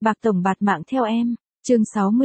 Bạc tổng bạt mạng theo em. Chương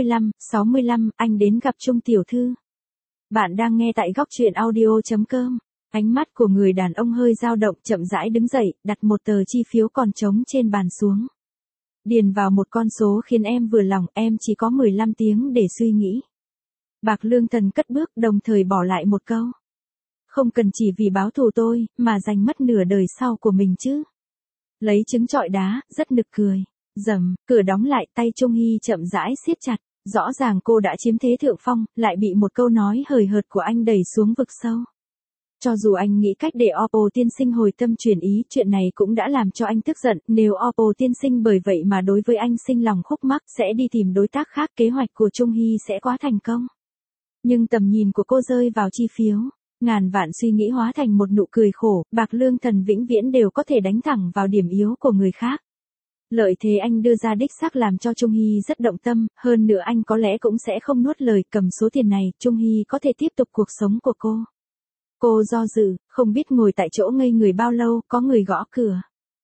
65, anh đến gặp Trung tiểu thư. Bạn đang nghe tại góc truyện audio.com. Ánh mắt của người đàn ông hơi dao động, chậm rãi đứng dậy, đặt một tờ chi phiếu còn trống trên bàn xuống. Điền vào một con số khiến em vừa lòng, em chỉ có 15 tiếng để suy nghĩ. Bạc Lương Thần cất bước, đồng thời bỏ lại một câu. Không cần chỉ vì báo thù tôi, mà giành mất nửa đời sau của mình chứ. Lấy trứng trọi đá, rất nực cười. Rầm, cửa đóng lại, tay Trung Hy chậm rãi siết chặt. Rõ ràng cô đã chiếm thế thượng phong, lại bị một câu nói hời hợt của anh đẩy xuống vực sâu. Cho dù anh nghĩ cách để Oppo tiên sinh hồi tâm chuyển ý, chuyện này cũng đã làm cho anh tức giận, nếu Oppo tiên sinh bởi vậy mà đối với anh sinh lòng khúc mắc, sẽ đi tìm đối tác khác, kế hoạch của Trung Hy sẽ quá thành công. Nhưng tầm nhìn của cô rơi vào chi phiếu, ngàn vạn suy nghĩ hóa thành một nụ cười khổ, Bạc Lương Thần vĩnh viễn đều có thể đánh thẳng vào điểm yếu của người khác. Lợi thế anh đưa ra đích xác làm cho Trung Hy rất động tâm, hơn nữa anh có lẽ cũng sẽ không nuốt lời, cầm số tiền này, Trung Hy có thể tiếp tục cuộc sống của cô. Cô do dự, không biết ngồi tại chỗ ngây người bao lâu, có người gõ cửa.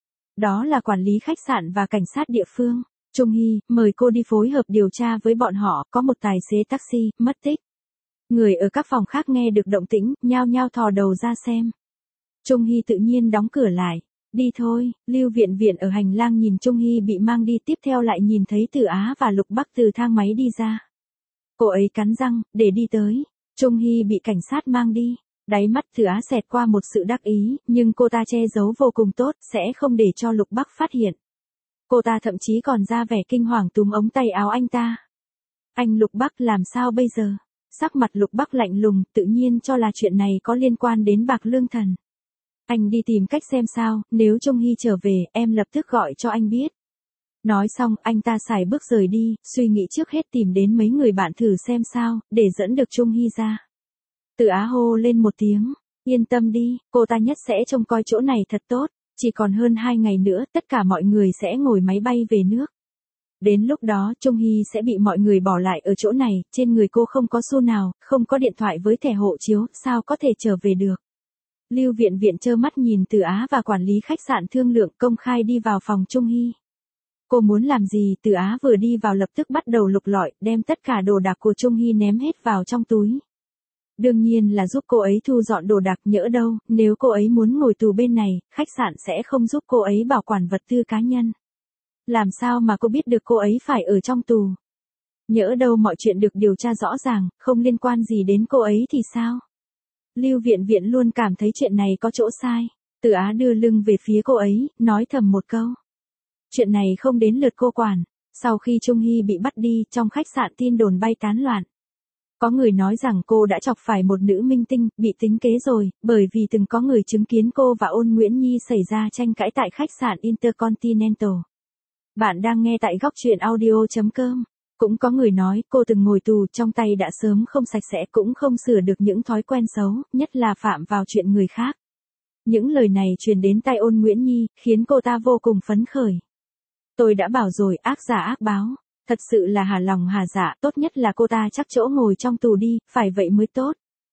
Đó là quản lý khách sạn và cảnh sát địa phương. Trung Hy, mời cô đi phối hợp điều tra với bọn họ, có một tài xế taxi, mất tích. Người ở các phòng khác nghe được động tĩnh, nhao nhao thò đầu ra xem. Trung Hy tự nhiên đóng cửa lại. Đi thôi, Lưu Viện Viện ở hành lang nhìn Trung Hy bị mang đi, tiếp theo lại nhìn thấy Từ Á và Lục Bắc từ thang máy đi ra. Cô ấy cắn răng, để đi tới. Trung Hy bị cảnh sát mang đi. Đáy mắt Từ Á xẹt qua một sự đắc ý, nhưng cô ta che giấu vô cùng tốt, sẽ không để cho Lục Bắc phát hiện. Cô ta thậm chí còn ra vẻ kinh hoàng túm ống tay áo anh ta. Anh Lục Bắc làm sao bây giờ? Sắc mặt Lục Bắc lạnh lùng, tự nhiên cho là chuyện này có liên quan đến Bạc Lương Thần. Anh đi tìm cách xem sao, nếu Trung Hy trở về, em lập tức gọi cho anh biết. Nói xong, anh ta xài bước rời đi, suy nghĩ trước hết tìm đến mấy người bạn thử xem sao, để dẫn được Trung Hy ra. Từ Á hô lên một tiếng, yên tâm đi, cô ta nhất sẽ trông coi chỗ này thật tốt, chỉ còn hơn 2 ngày nữa, tất cả mọi người sẽ ngồi máy bay về nước. Đến lúc đó Trung Hy sẽ bị mọi người bỏ lại ở chỗ này, trên người cô không có xu nào, không có điện thoại với thẻ hộ chiếu, sao có thể trở về được. Lưu Viện Viện trơ mắt nhìn Từ Á và quản lý khách sạn thương lượng, công khai đi vào phòng Trung Hy. Cô muốn làm gì? Từ Á vừa đi vào lập tức bắt đầu lục lọi, đem tất cả đồ đạc của Trung Hy ném hết vào trong túi. Đương nhiên là giúp cô ấy thu dọn đồ đạc, nhỡ đâu, nếu cô ấy muốn ngồi tù bên này, khách sạn sẽ không giúp cô ấy bảo quản vật tư cá nhân. Làm sao mà cô biết được cô ấy phải ở trong tù? Nhỡ đâu mọi chuyện được điều tra rõ ràng, không liên quan gì đến cô ấy thì sao? Lưu Viện Viện luôn cảm thấy chuyện này có chỗ sai. Từ Á đưa lưng về phía cô ấy, nói thầm một câu. Chuyện này không đến lượt cô quản. Sau khi Trung Hy bị bắt đi, trong khách sạn tin đồn bay tán loạn. Có người nói rằng cô đã chọc phải một nữ minh tinh, bị tính kế rồi, bởi vì từng có người chứng kiến cô và Ôn Nguyễn Nhi xảy ra tranh cãi tại khách sạn Intercontinental. Bạn đang nghe tại góc truyện audio.com. Cũng có người nói cô từng ngồi tù, trong tay đã sớm không sạch sẽ, cũng không sửa được những thói quen xấu, nhất là phạm vào chuyện người khác. Những lời này truyền đến tai Ôn Nguyễn Nhi, khiến cô ta vô cùng phấn khởi. Tôi đã bảo rồi, ác giả ác báo. Thật sự là hà lòng hà dạ, tốt nhất là cô ta chắc chỗ ngồi trong tù đi, phải vậy mới tốt.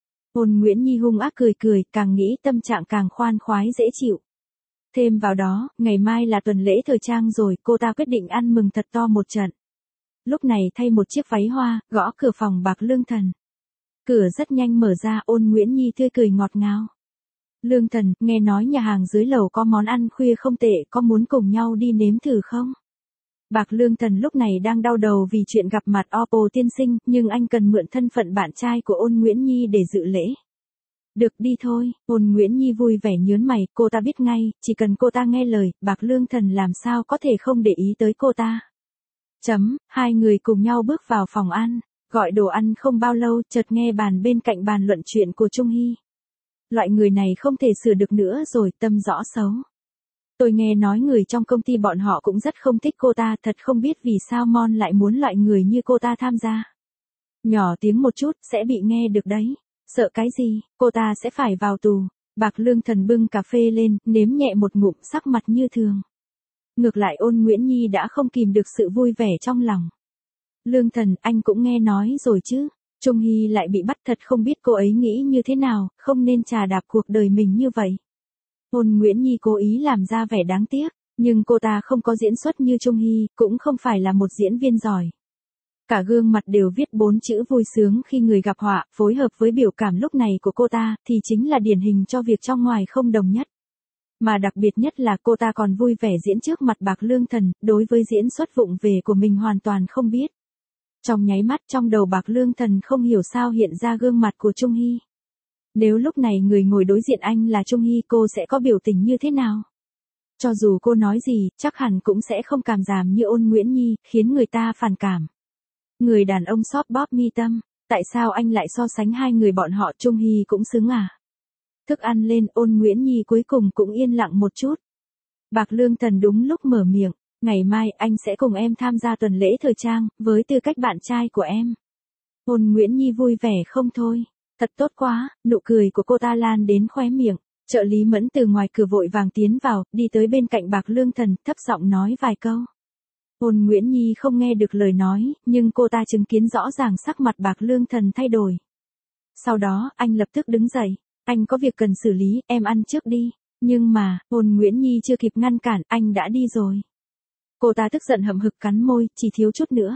Ôn Nguyễn Nhi hung ác cười cười, càng nghĩ tâm trạng càng khoan khoái dễ chịu. Thêm vào đó, ngày mai là tuần lễ thời trang rồi, cô ta quyết định ăn mừng thật to một trận. Lúc này thay một chiếc váy hoa, gõ cửa phòng Bạc Lương Thần. Cửa rất nhanh mở ra, Ôn Nguyễn Nhi tươi cười ngọt ngào. Lương Thần, nghe nói nhà hàng dưới lầu có món ăn khuya không tệ, có muốn cùng nhau đi nếm thử không? Bạc Lương Thần lúc này đang đau đầu vì chuyện gặp mặt Oppo tiên sinh, nhưng anh cần mượn thân phận bạn trai của Ôn Nguyễn Nhi để dự lễ. Được, đi thôi. Ôn Nguyễn Nhi vui vẻ nhớn mày, cô ta biết ngay, chỉ cần cô ta nghe lời, Bạc Lương Thần làm sao có thể không để ý tới cô ta. Hai người cùng nhau bước vào phòng ăn, gọi đồ ăn không bao lâu, chợt nghe bàn bên cạnh bàn luận chuyện của Trung Hy. Loại người này không thể sửa được nữa rồi, tâm rõ xấu. Tôi nghe nói người trong công ty bọn họ cũng rất không thích cô ta, thật không biết vì sao Mon lại muốn loại người như cô ta tham gia. Nhỏ tiếng một chút, sẽ bị nghe được đấy. Sợ cái gì, cô ta sẽ phải vào tù. Bạc Lương Thần bưng cà phê lên, nếm nhẹ một ngụm, sắc mặt như thường. Ngược lại Ôn Nguyễn Nhi đã không kìm được sự vui vẻ trong lòng. Lương Thần, anh cũng nghe nói rồi chứ. Trung Hy lại bị bắt, thật không biết cô ấy nghĩ như thế nào, không nên chà đạp cuộc đời mình như vậy. Ôn Nguyễn Nhi cố ý làm ra vẻ đáng tiếc, Nhưng cô ta không có diễn xuất như Trung Hy, cũng không phải là một diễn viên giỏi. Cả gương mặt đều viết 4 chữ vui sướng khi người gặp họa, phối hợp với biểu cảm lúc này của cô ta, thì chính là điển hình cho việc trong ngoài không đồng nhất. Mà đặc biệt nhất là cô ta còn vui vẻ diễn trước mặt Bạc Lương Thần, đối với diễn xuất vụng về của mình hoàn toàn không biết. Trong nháy mắt trong đầu Bạc Lương Thần không hiểu sao hiện ra gương mặt của Trung Hy. Nếu lúc này người ngồi đối diện anh là Trung Hy cô sẽ có biểu tình như thế nào? Cho dù cô nói gì, chắc hẳn cũng sẽ không cảm giảm như Ôn Nguyễn Nhi, khiến người ta phản cảm. Người đàn ông xóp bóp mi tâm, tại sao anh lại so sánh hai người bọn họ? Trung Hy cũng xứng à? Thức ăn lên, Ôn Nguyễn Nhi cuối cùng cũng yên lặng một chút. Bạc Lương Thần đúng lúc mở miệng, ngày mai anh sẽ cùng em tham gia tuần lễ thời trang, với tư cách bạn trai của em. Ôn Nguyễn Nhi vui vẻ không thôi, thật tốt quá, nụ cười của cô ta lan đến khóe miệng. Trợ lý Mẫn từ ngoài cửa vội vàng tiến vào, đi tới bên cạnh Bạc Lương Thần, thấp giọng nói vài câu. Ôn Nguyễn Nhi không nghe được lời nói, nhưng cô ta chứng kiến rõ ràng sắc mặt Bạc Lương Thần thay đổi. Sau đó, anh lập tức đứng dậy, anh có việc cần xử lý, em ăn trước đi. Nhưng mà, Ôn Nguyễn Nhi chưa kịp ngăn cản, anh đã đi rồi. Cô ta tức giận hậm hực cắn môi, chỉ thiếu chút nữa.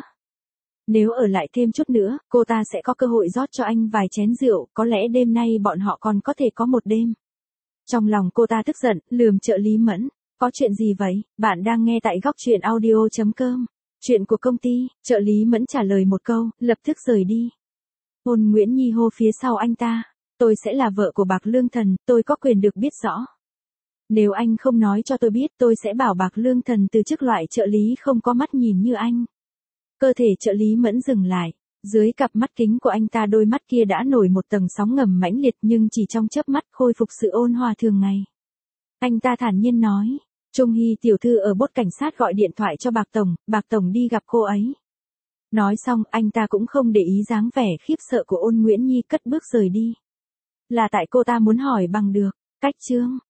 Nếu ở lại thêm chút nữa, cô ta sẽ có cơ hội rót cho anh vài chén rượu, có lẽ đêm nay bọn họ còn có thể có một đêm. Trong lòng cô ta tức giận, lườm trợ lý Mẫn. Có chuyện gì vậy? Bạn đang nghe tại góc truyện audio.com. Chuyện của công ty, trợ lý Mẫn trả lời một câu, lập tức rời đi. Ôn Nguyễn Nhi hô phía sau anh ta. Tôi sẽ là vợ của Bạc Lương Thần, tôi có quyền được biết rõ. Nếu anh không nói cho tôi biết, tôi sẽ bảo Bạc Lương Thần từ chức loại trợ lý không có mắt nhìn như anh. Cơ thể trợ lý Mẫn dừng lại. Dưới cặp mắt kính của anh ta đôi mắt kia đã nổi một tầng sóng ngầm mãnh liệt nhưng chỉ trong chớp mắt khôi phục sự ôn hòa thường ngày. Anh ta thản nhiên nói, Trung Hy tiểu thư ở bốt cảnh sát gọi điện thoại cho Bạc Tổng đi gặp cô ấy. Nói xong anh ta cũng không để ý dáng vẻ khiếp sợ của Ôn Nguyễn Nhi cất bước rời đi. Là tại cô ta muốn hỏi bằng được, cách chương.